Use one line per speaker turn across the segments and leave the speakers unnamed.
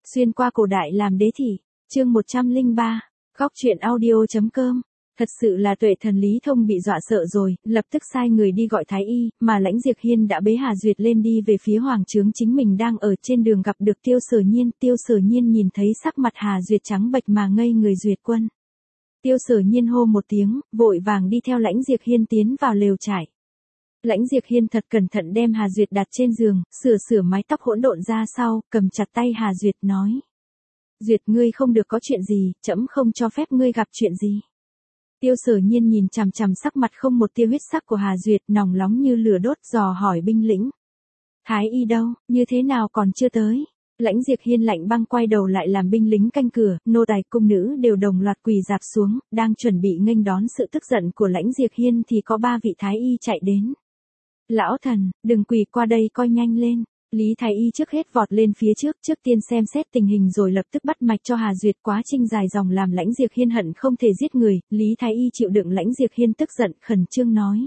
Xuyên qua cổ đại làm đế thị, chương 103, góc truyện audio.com. Thật sự là Tuệ Thần Lý Thông bị dọa sợ rồi, lập tức sai người đi gọi thái y, mà Lãnh Diệp Hiên đã bế Hà Duyệt lên đi về phía hoàng trướng. Chính mình đang ở trên đường gặp được Tiêu Sở Nhiên nhìn thấy sắc mặt Hà Duyệt trắng bệch mà ngây người. Duyệt quân. Tiêu Sở Nhiên hô một tiếng, vội vàng đi theo Lãnh Diệp Hiên tiến vào lều trại. Lãnh Diệp Hiên thật cẩn thận đem Hà Duyệt đặt trên giường, sửa mái tóc hỗn độn ra sau, cầm chặt tay Hà Duyệt nói: Duyệt, ngươi không được có chuyện gì, trẫm không cho phép ngươi gặp chuyện gì. Tiêu Sở Nhiên nhìn chằm chằm sắc mặt không một tia huyết sắc của Hà Duyệt, nòng nóng như lửa đốt, dò hỏi binh lĩnh: Thái y đâu, như thế nào còn chưa tới? Lãnh Diệp Hiên lạnh băng quay đầu lại làm binh lính canh cửa, nô tài cung nữ đều đồng loạt quỳ rạp xuống, đang chuẩn bị nghênh đón sự tức giận của Lãnh Diệp Hiên thì có 3 vị thái y chạy đến. Lão thần, đừng quỳ, qua đây coi nhanh lên. Lý thái y trước hết vọt lên phía trước tiên xem xét tình hình rồi lập tức bắt mạch cho Hà Duyệt. Quá trình dài dòng làm Lãnh Diệp Hiên hận không thể giết người, Lý thái y chịu đựng Lãnh Diệp Hiên tức giận, khẩn trương nói: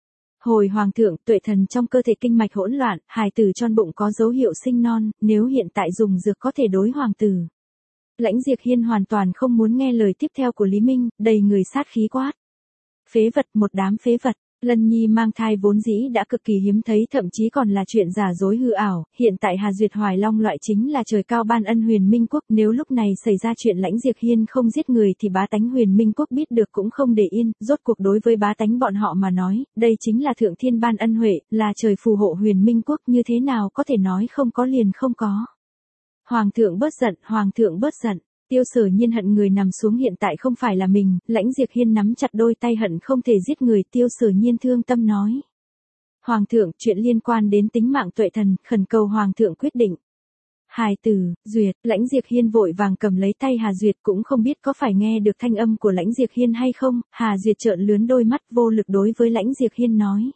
Hồi hoàng thượng, Tuệ Thần trong cơ thể kinh mạch hỗn loạn, hài tử trong bụng có dấu hiệu sinh non, nếu hiện tại dùng dược có thể đối hoàng tử. Lãnh Diệp Hiên hoàn toàn không muốn nghe lời tiếp theo của Lý Minh, đầy người sát khí quát: Phế vật, một đám phế vật. Lân Nhi mang thai vốn dĩ đã cực kỳ hiếm thấy, thậm chí còn là chuyện giả dối hư ảo, hiện tại Hà Duyệt hoài long loại chính là trời cao ban ân Huyền Minh Quốc, nếu lúc này xảy ra chuyện Lãnh Diệp Hiên không giết người thì bá tánh Huyền Minh Quốc biết được cũng không để yên, rốt cuộc đối với bá tánh bọn họ mà nói, đây chính là thượng thiên ban ân huệ, là trời phù hộ Huyền Minh Quốc, như thế nào có thể nói không có liền không có. Hoàng thượng bớt giận, hoàng thượng bớt giận. Tiêu Sở Nhiên hận người nằm xuống hiện tại không phải là mình, Lãnh Diệp Hiên nắm chặt đôi tay hận không thể giết người. Tiêu Sở Nhiên thương tâm nói: Hoàng thượng, chuyện liên quan đến tính mạng Tuệ Thần, khẩn cầu hoàng thượng quyết định. Hài tử, Duyệt. Lãnh Diệp Hiên vội vàng cầm lấy tay Hà Duyệt, cũng không biết có phải nghe được thanh âm của Lãnh Diệp Hiên hay không. Hà Duyệt trợn lướn đôi mắt, vô lực đối với Lãnh Diệp Hiên nói: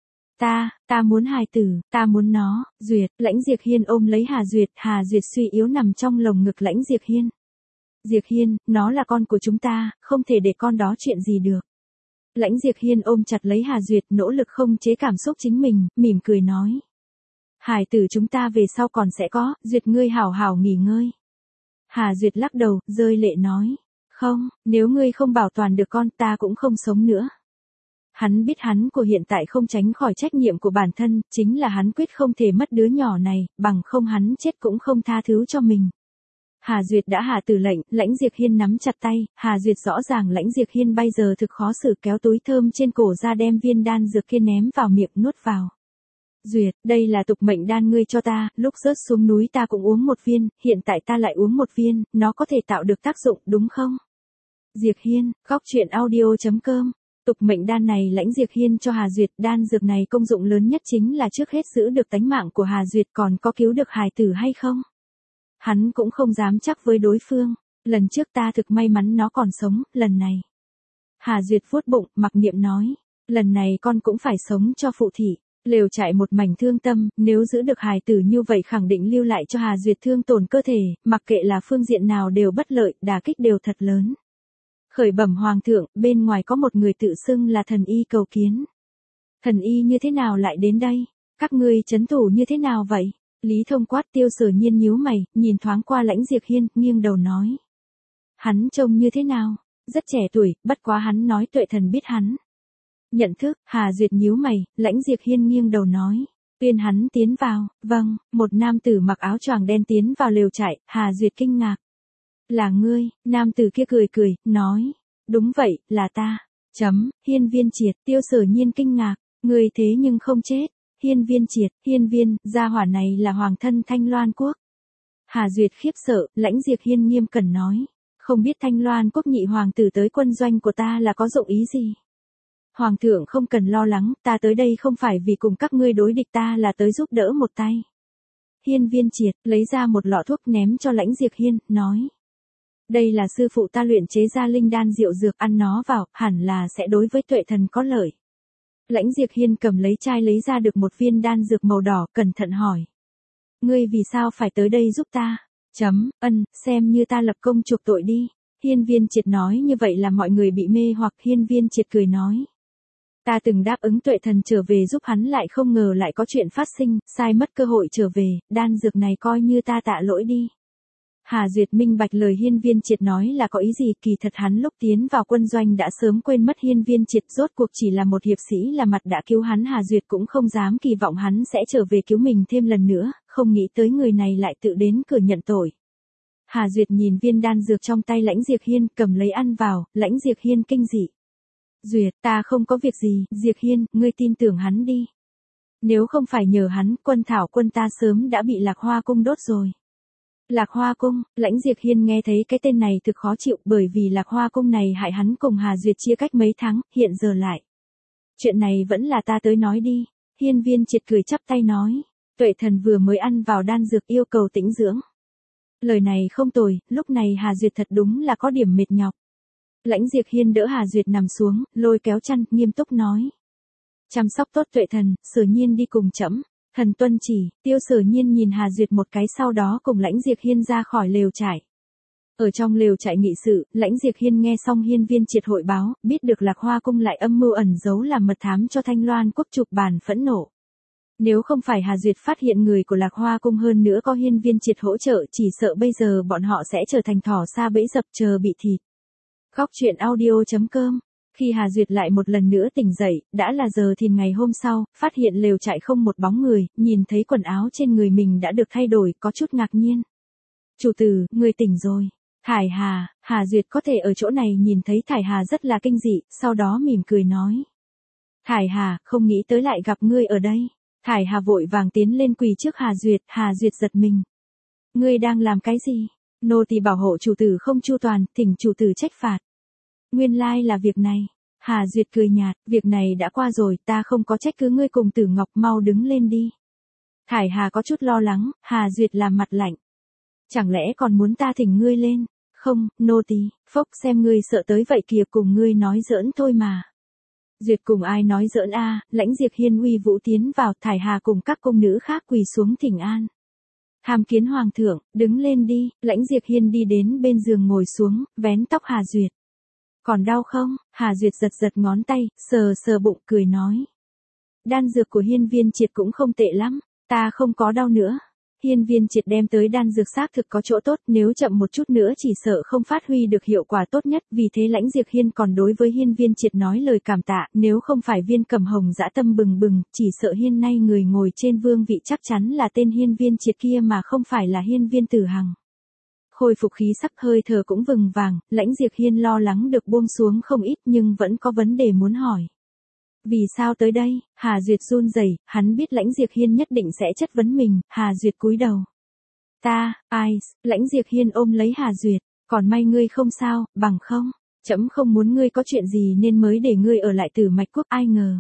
Ta muốn hài tử, ta muốn nó. Duyệt. Lãnh Diệp Hiên ôm lấy Hà Duyệt suy yếu nằm trong lồng ngực Lãnh Diệp Hiên. Diệp Hiên, nó là con của chúng ta, không thể để con đó chuyện gì được. Lãnh Diệp Hiên ôm chặt lấy Hà Duyệt, nỗ lực không chế cảm xúc chính mình, mỉm cười nói: Hải tử chúng ta về sau còn sẽ có, Duyệt ngươi hảo hảo nghỉ ngơi. Hà Duyệt lắc đầu, rơi lệ nói: Không, nếu ngươi không bảo toàn được con, ta cũng không sống nữa. Hắn biết hắn của hiện tại không tránh khỏi trách nhiệm của bản thân, chính là hắn quyết không thể mất đứa nhỏ này, bằng không hắn chết cũng không tha thứ cho mình. Hà Duyệt đã hạ tử lệnh, Lãnh Diệp Hiên nắm chặt tay, Hà Duyệt rõ ràng Lãnh Diệp Hiên bây giờ thực khó xử, kéo túi thơm trên cổ ra đem viên đan dược kia ném vào miệng nuốt vào. Duyệt, đây là tục mệnh đan ngươi cho ta, lúc rớt xuống núi ta cũng uống một viên, hiện tại ta lại uống một viên, nó có thể tạo được tác dụng đúng không? Diệp Hiên, góc truyện audio.com. Tục mệnh đan này Lãnh Diệp Hiên cho Hà Duyệt, đan dược này công dụng lớn nhất chính là trước hết giữ được tánh mạng của Hà Duyệt, còn có cứu được hài tử hay không? Hắn cũng không dám chắc với đối phương, lần trước ta thực may mắn nó còn sống, lần này. Hà Duyệt vuốt bụng, mặc niệm nói: Lần này con cũng phải sống cho phụ thị. Lều trại một mảnh thương tâm, nếu giữ được hài tử như vậy khẳng định lưu lại cho Hà Duyệt thương tổn cơ thể, mặc kệ là phương diện nào đều bất lợi, đả kích đều thật lớn. Khởi bẩm hoàng thượng, bên ngoài có một người tự xưng là thần y cầu kiến. Thần y như thế nào lại đến đây? Các ngươi trấn thủ như thế nào vậy? Lý Thông quát. Tiêu Sở Nhiên nhíu mày, nhìn thoáng qua Lãnh Diệp Hiên, nghiêng đầu nói: Hắn trông như thế nào? Rất trẻ tuổi, bất quá hắn nói Tuệ Thần biết hắn. Nhận thức. Hà Duyệt nhíu mày, Lãnh Diệp Hiên nghiêng đầu nói: Tuyên hắn tiến vào. Vâng. Một nam tử mặc áo choàng đen tiến vào lều trại, Hà Duyệt kinh ngạc: Là ngươi? Nam tử kia cười, nói: Đúng vậy, là ta. Hiên Viên Triệt. Tiêu Sở Nhiên kinh ngạc: Ngươi thế nhưng không chết. Hiên Viên Triệt, Hiên Viên, gia hỏa này là hoàng thân Thanh Loan Quốc. Hà Duyệt khiếp sợ, Lãnh Diệp Hiên nghiêm cẩn nói: Không biết Thanh Loan Quốc nhị hoàng tử tới quân doanh của ta là có dụng ý gì? Hoàng thượng không cần lo lắng, ta tới đây không phải vì cùng các ngươi đối địch, ta là tới giúp đỡ một tay. Hiên Viên Triệt lấy ra một lọ thuốc ném cho Lãnh Diệp Hiên, nói: Đây là sư phụ ta luyện chế ra linh đan diệu dược, ăn nó vào, hẳn là sẽ đối với Tuệ Thần có lợi. Lãnh Diệp Hiên cầm lấy chai lấy ra được một viên đan dược màu đỏ, cẩn thận hỏi: Ngươi vì sao phải tới đây giúp ta? Xem như ta lập công chuộc tội đi. Hiên Viên Triệt nói như vậy là mọi người bị mê hoặc. Hiên Viên Triệt cười nói: Ta từng đáp ứng Tuệ Thần trở về giúp hắn, lại không ngờ lại có chuyện phát sinh, sai mất cơ hội trở về, đan dược này coi như ta tạ lỗi đi. Hà Duyệt minh bạch lời Hiên Viên Triệt nói là có ý gì, kỳ thật hắn lúc tiến vào quân doanh đã sớm quên mất Hiên Viên Triệt rốt cuộc chỉ là một hiệp sĩ là mặt đã cứu hắn. Hà Duyệt cũng không dám kỳ vọng hắn sẽ trở về cứu mình thêm lần nữa, không nghĩ tới người này lại tự đến cửa nhận tội. Hà Duyệt nhìn viên đan dược trong tay Lãnh Diệp Hiên, cầm lấy ăn vào. Lãnh Diệp Hiên kinh dị. Duyệt, ta không có việc gì. Diệp Hiên, ngươi tin tưởng hắn đi. Nếu không phải nhờ hắn, Quân Thảo quân ta sớm đã bị Lạc Hoa cung đốt rồi. Lạc Hoa cung, Lãnh Diệp Hiên nghe thấy cái tên này thực khó chịu, bởi vì Lạc Hoa cung này hại hắn cùng Hà Duyệt chia cách mấy tháng, hiện giờ lại. Chuyện này vẫn là ta tới nói đi. Hiên Viên Triệt cười chắp tay nói. Tuệ thần vừa mới ăn vào đan dược, yêu cầu tĩnh dưỡng. Lời này không tồi, lúc này Hà Duyệt thật đúng là có điểm mệt nhọc. Lãnh Diệp Hiên đỡ Hà Duyệt nằm xuống, lôi kéo chăn, nghiêm túc nói. Chăm sóc tốt Tuệ thần, Sở Nhiên đi cùng trẫm. Thần tuân chỉ. Tiêu Sở Nhiên nhìn Hà Duyệt một cái, sau đó cùng Lãnh Diệp Hiên ra khỏi lều trại. Ở trong lều trại nghị sự, Lãnh Diệp Hiên nghe xong Hiên Viên Triệt hội báo, biết được Lạc Hoa cung lại âm mưu ẩn giấu làm mật thám cho Thanh Loan quốc, chụp bàn phẫn nộ. Nếu không phải Hà Duyệt phát hiện người của Lạc Hoa cung, hơn nữa có Hiên Viên Triệt hỗ trợ, chỉ sợ bây giờ bọn họ sẽ trở thành thỏ xa bẫy dập chờ bị thịt. Khóc chuyện audio.com. Khi Hà Duyệt lại một lần nữa tỉnh dậy, đã là giờ thìn ngày hôm sau, phát hiện lều trại không một bóng người, nhìn thấy quần áo trên người mình đã được thay đổi, có chút ngạc nhiên. Chủ tử, người tỉnh rồi. Thải Hà. Hà Duyệt có thể ở chỗ này nhìn thấy Thải Hà rất là kinh dị, sau đó mỉm cười nói. Thải Hà, không nghĩ tới lại gặp ngươi ở đây. Thải Hà vội vàng tiến lên quỳ trước Hà Duyệt. Hà Duyệt giật mình. Ngươi đang làm cái gì? Nô tỳ bảo hộ chủ tử không chu toàn, thỉnh chủ tử trách phạt. Nguyên lai là việc này. Hà Duyệt cười nhạt, việc này đã qua rồi, ta không có trách cứ ngươi cùng Tử Ngọc, mau đứng lên đi. Thải Hà có chút lo lắng, Hà Duyệt làm mặt lạnh. Chẳng lẽ còn muốn ta thỉnh ngươi lên? Không, nô tỳ. Phốc, xem ngươi sợ tới vậy kìa, cùng ngươi nói giỡn thôi mà. Duyệt cùng ai nói giỡn a? Lãnh Diệp Hiên uy vũ tiến vào, Thải Hà cùng các cung nữ khác quỳ xuống thỉnh an. Tham kiến hoàng thượng, đứng lên đi. Lãnh Diệp Hiên đi đến bên giường ngồi xuống, vén tóc Hà Duyệt. Còn đau không? Hà Duyệt giật giật ngón tay, sờ sờ bụng, cười nói. Đan dược của Hiên Viên Triệt cũng không tệ lắm, ta không có đau nữa. Hiên Viên Triệt đem tới đan dược xác thực có chỗ tốt, nếu chậm một chút nữa chỉ sợ không phát huy được hiệu quả tốt nhất, vì thế Lãnh Diệp Hiên còn đối với Hiên Viên Triệt nói lời cảm tạ, nếu không phải Viên Cầm Hồng dã tâm bừng bừng, chỉ sợ hiện nay người ngồi trên vương vị chắc chắn là tên Hiên Viên Triệt kia mà không phải là Hiên Viên Tử Hằng. Khôi phục khí sắc, hơi thở cũng vừng vàng, Lãnh Diệp Hiên lo lắng được buông xuống không ít, nhưng vẫn có vấn đề muốn hỏi. Vì sao tới đây? Hà Duyệt run rẩy, hắn biết Lãnh Diệp Hiên nhất định sẽ chất vấn mình. Hà Duyệt cúi đầu. Lãnh Diệp Hiên ôm lấy Hà Duyệt, còn may ngươi không sao, bằng không, trẫm không muốn ngươi có chuyện gì nên mới để ngươi ở lại Tử Mạch quốc, ai ngờ.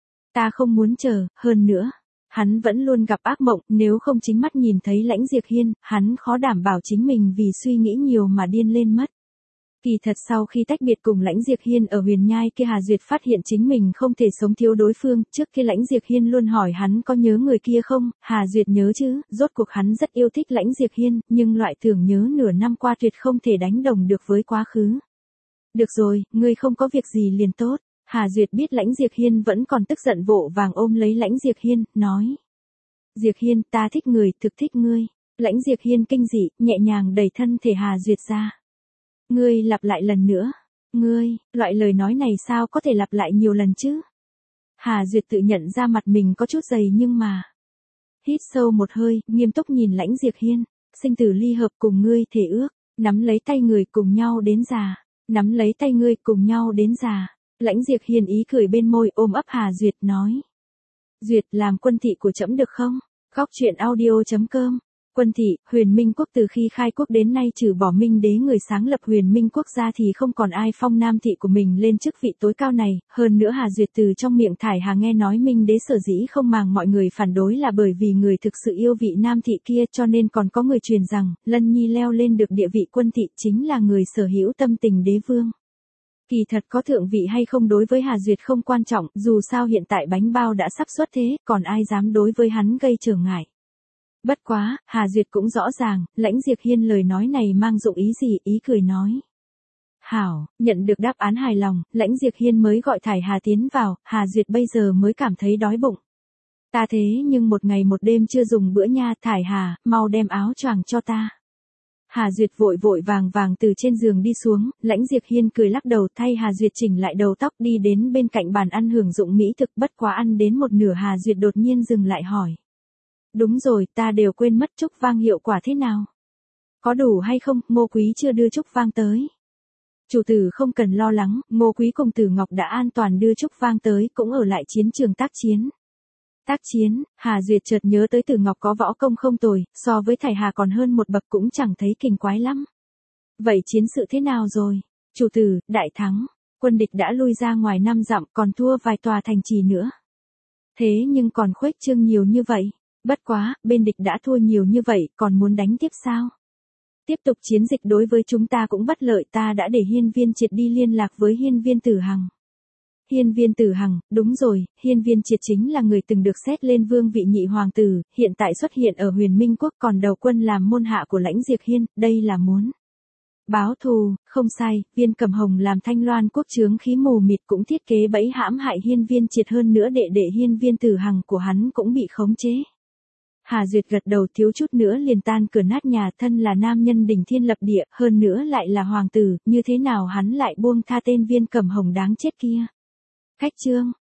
Ta không muốn chờ, hơn nữa. Hắn vẫn luôn gặp ác mộng, nếu không chính mắt nhìn thấy Lãnh Diệp Hiên, hắn khó đảm bảo chính mình vì suy nghĩ nhiều mà điên lên mất. Kỳ thật sau khi tách biệt cùng Lãnh Diệp Hiên ở huyền nhai kia, Hà Duyệt phát hiện chính mình không thể sống thiếu đối phương, trước kia Lãnh Diệp Hiên luôn hỏi hắn có nhớ người kia không, Hà Duyệt nhớ chứ, rốt cuộc hắn rất yêu thích Lãnh Diệp Hiên, nhưng loại tưởng nhớ nửa năm qua tuyệt không thể đánh đồng được với quá khứ. Được rồi, ngươi không có việc gì liền tốt. Hà Duyệt biết Lãnh Diệp Hiên vẫn còn tức giận, vội vàng ôm lấy Lãnh Diệp Hiên, nói. Diệp Hiên, ta thích người, thực thích ngươi. Lãnh Diệp Hiên kinh dị, nhẹ nhàng đẩy thân thể Hà Duyệt ra. Ngươi lặp lại lần nữa. Ngươi, loại lời nói này sao có thể lặp lại nhiều lần chứ? Hà Duyệt tự nhận ra mặt mình có chút dày nhưng mà. Hít sâu một hơi, nghiêm túc nhìn Lãnh Diệp Hiên. Sinh tử ly hợp, cùng ngươi thề ước, nắm lấy tay người cùng nhau đến già. Nắm lấy tay ngươi cùng nhau đến già. Lãnh Diệp Hiên ý cười bên môi, ôm ấp Hà Duyệt nói. Duyệt, làm quân thị của trẫm được không? Khóc chuyện audio.com. Quân thị, Huyền Minh quốc từ khi khai quốc đến nay trừ bỏ Minh đế người sáng lập Huyền Minh quốc ra thì không còn ai phong nam thị của mình lên chức vị tối cao này, hơn nữa Hà Duyệt từ trong miệng Thải Hà nghe nói Minh đế sở dĩ không màng mọi người phản đối là bởi vì người thực sự yêu vị nam thị kia, cho nên còn có người truyền rằng, Lân Nhi leo lên được địa vị quân thị chính là người sở hữu tâm tình đế vương. Kỳ thật có thượng vị hay không đối với Hà Duyệt không quan trọng, dù sao hiện tại bánh bao đã sắp xuất thế, còn ai dám đối với hắn gây trở ngại. Bất quá, Hà Duyệt cũng rõ ràng, Lãnh Diệp Hiên lời nói này mang dụng ý gì, ý cười nói. Hảo, nhận được đáp án hài lòng, Lãnh Diệp Hiên mới gọi Thải Hà tiến vào, Hà Duyệt bây giờ mới cảm thấy đói bụng. Ta thế nhưng một ngày một đêm chưa dùng bữa nha, Thải Hà, mau đem áo choàng cho ta. Hà Duyệt vội vội vàng vàng từ trên giường đi xuống, Lãnh Diệp Hiên cười lắc đầu thay Hà Duyệt chỉnh lại đầu tóc đi đến bên cạnh bàn ăn hưởng dụng mỹ thực, bất quá ăn đến một nửa Hà Duyệt đột nhiên dừng lại hỏi. Đúng rồi, ta đều quên mất trúc vang hiệu quả thế nào? Có đủ hay không, Ngô Quý chưa đưa trúc vang tới. Chủ tử không cần lo lắng, Ngô Quý cùng Tử Ngọc đã an toàn đưa trúc vang tới, cũng ở lại chiến trường tác chiến. Tác chiến, Hà Duyệt chợt nhớ tới Tử Ngọc có võ công không tồi, so với Thải Hà còn hơn một bậc cũng chẳng thấy kinh quái lắm. Vậy chiến sự thế nào rồi? Chủ tử, đại thắng, quân địch đã lui ra ngoài 5 dặm còn thua vài tòa thành trì nữa. Thế nhưng còn khuếch trương nhiều như vậy, bất quá, bên địch đã thua nhiều như vậy còn muốn đánh tiếp sao? Tiếp tục chiến dịch đối với chúng ta cũng bất lợi, ta đã để Hiên Viên Triệt đi liên lạc với Hiên Viên Tử Hằng. Hiên Viên Tử Hằng, đúng rồi, Hiên Viên Triệt chính là người từng được xét lên vương vị nhị hoàng tử, hiện tại xuất hiện ở Huyền Minh Quốc còn đầu quân làm môn hạ của Lãnh Diệp Hiên, đây là muốn báo thù, không sai, Viên Cầm Hồng làm Thanh Loan quốc chướng khí mù mịt cũng thiết kế bẫy hãm hại Hiên Viên Triệt, hơn nữa đệ đệ Hiên Viên Tử Hằng của hắn cũng bị khống chế. Hà Duyệt gật đầu, thiếu chút nữa liền tan cửa nát nhà, thân là nam nhân đỉnh thiên lập địa, hơn nữa lại là hoàng tử, như thế nào hắn lại buông tha tên Viên Cầm Hồng đáng chết kia. Khách trương,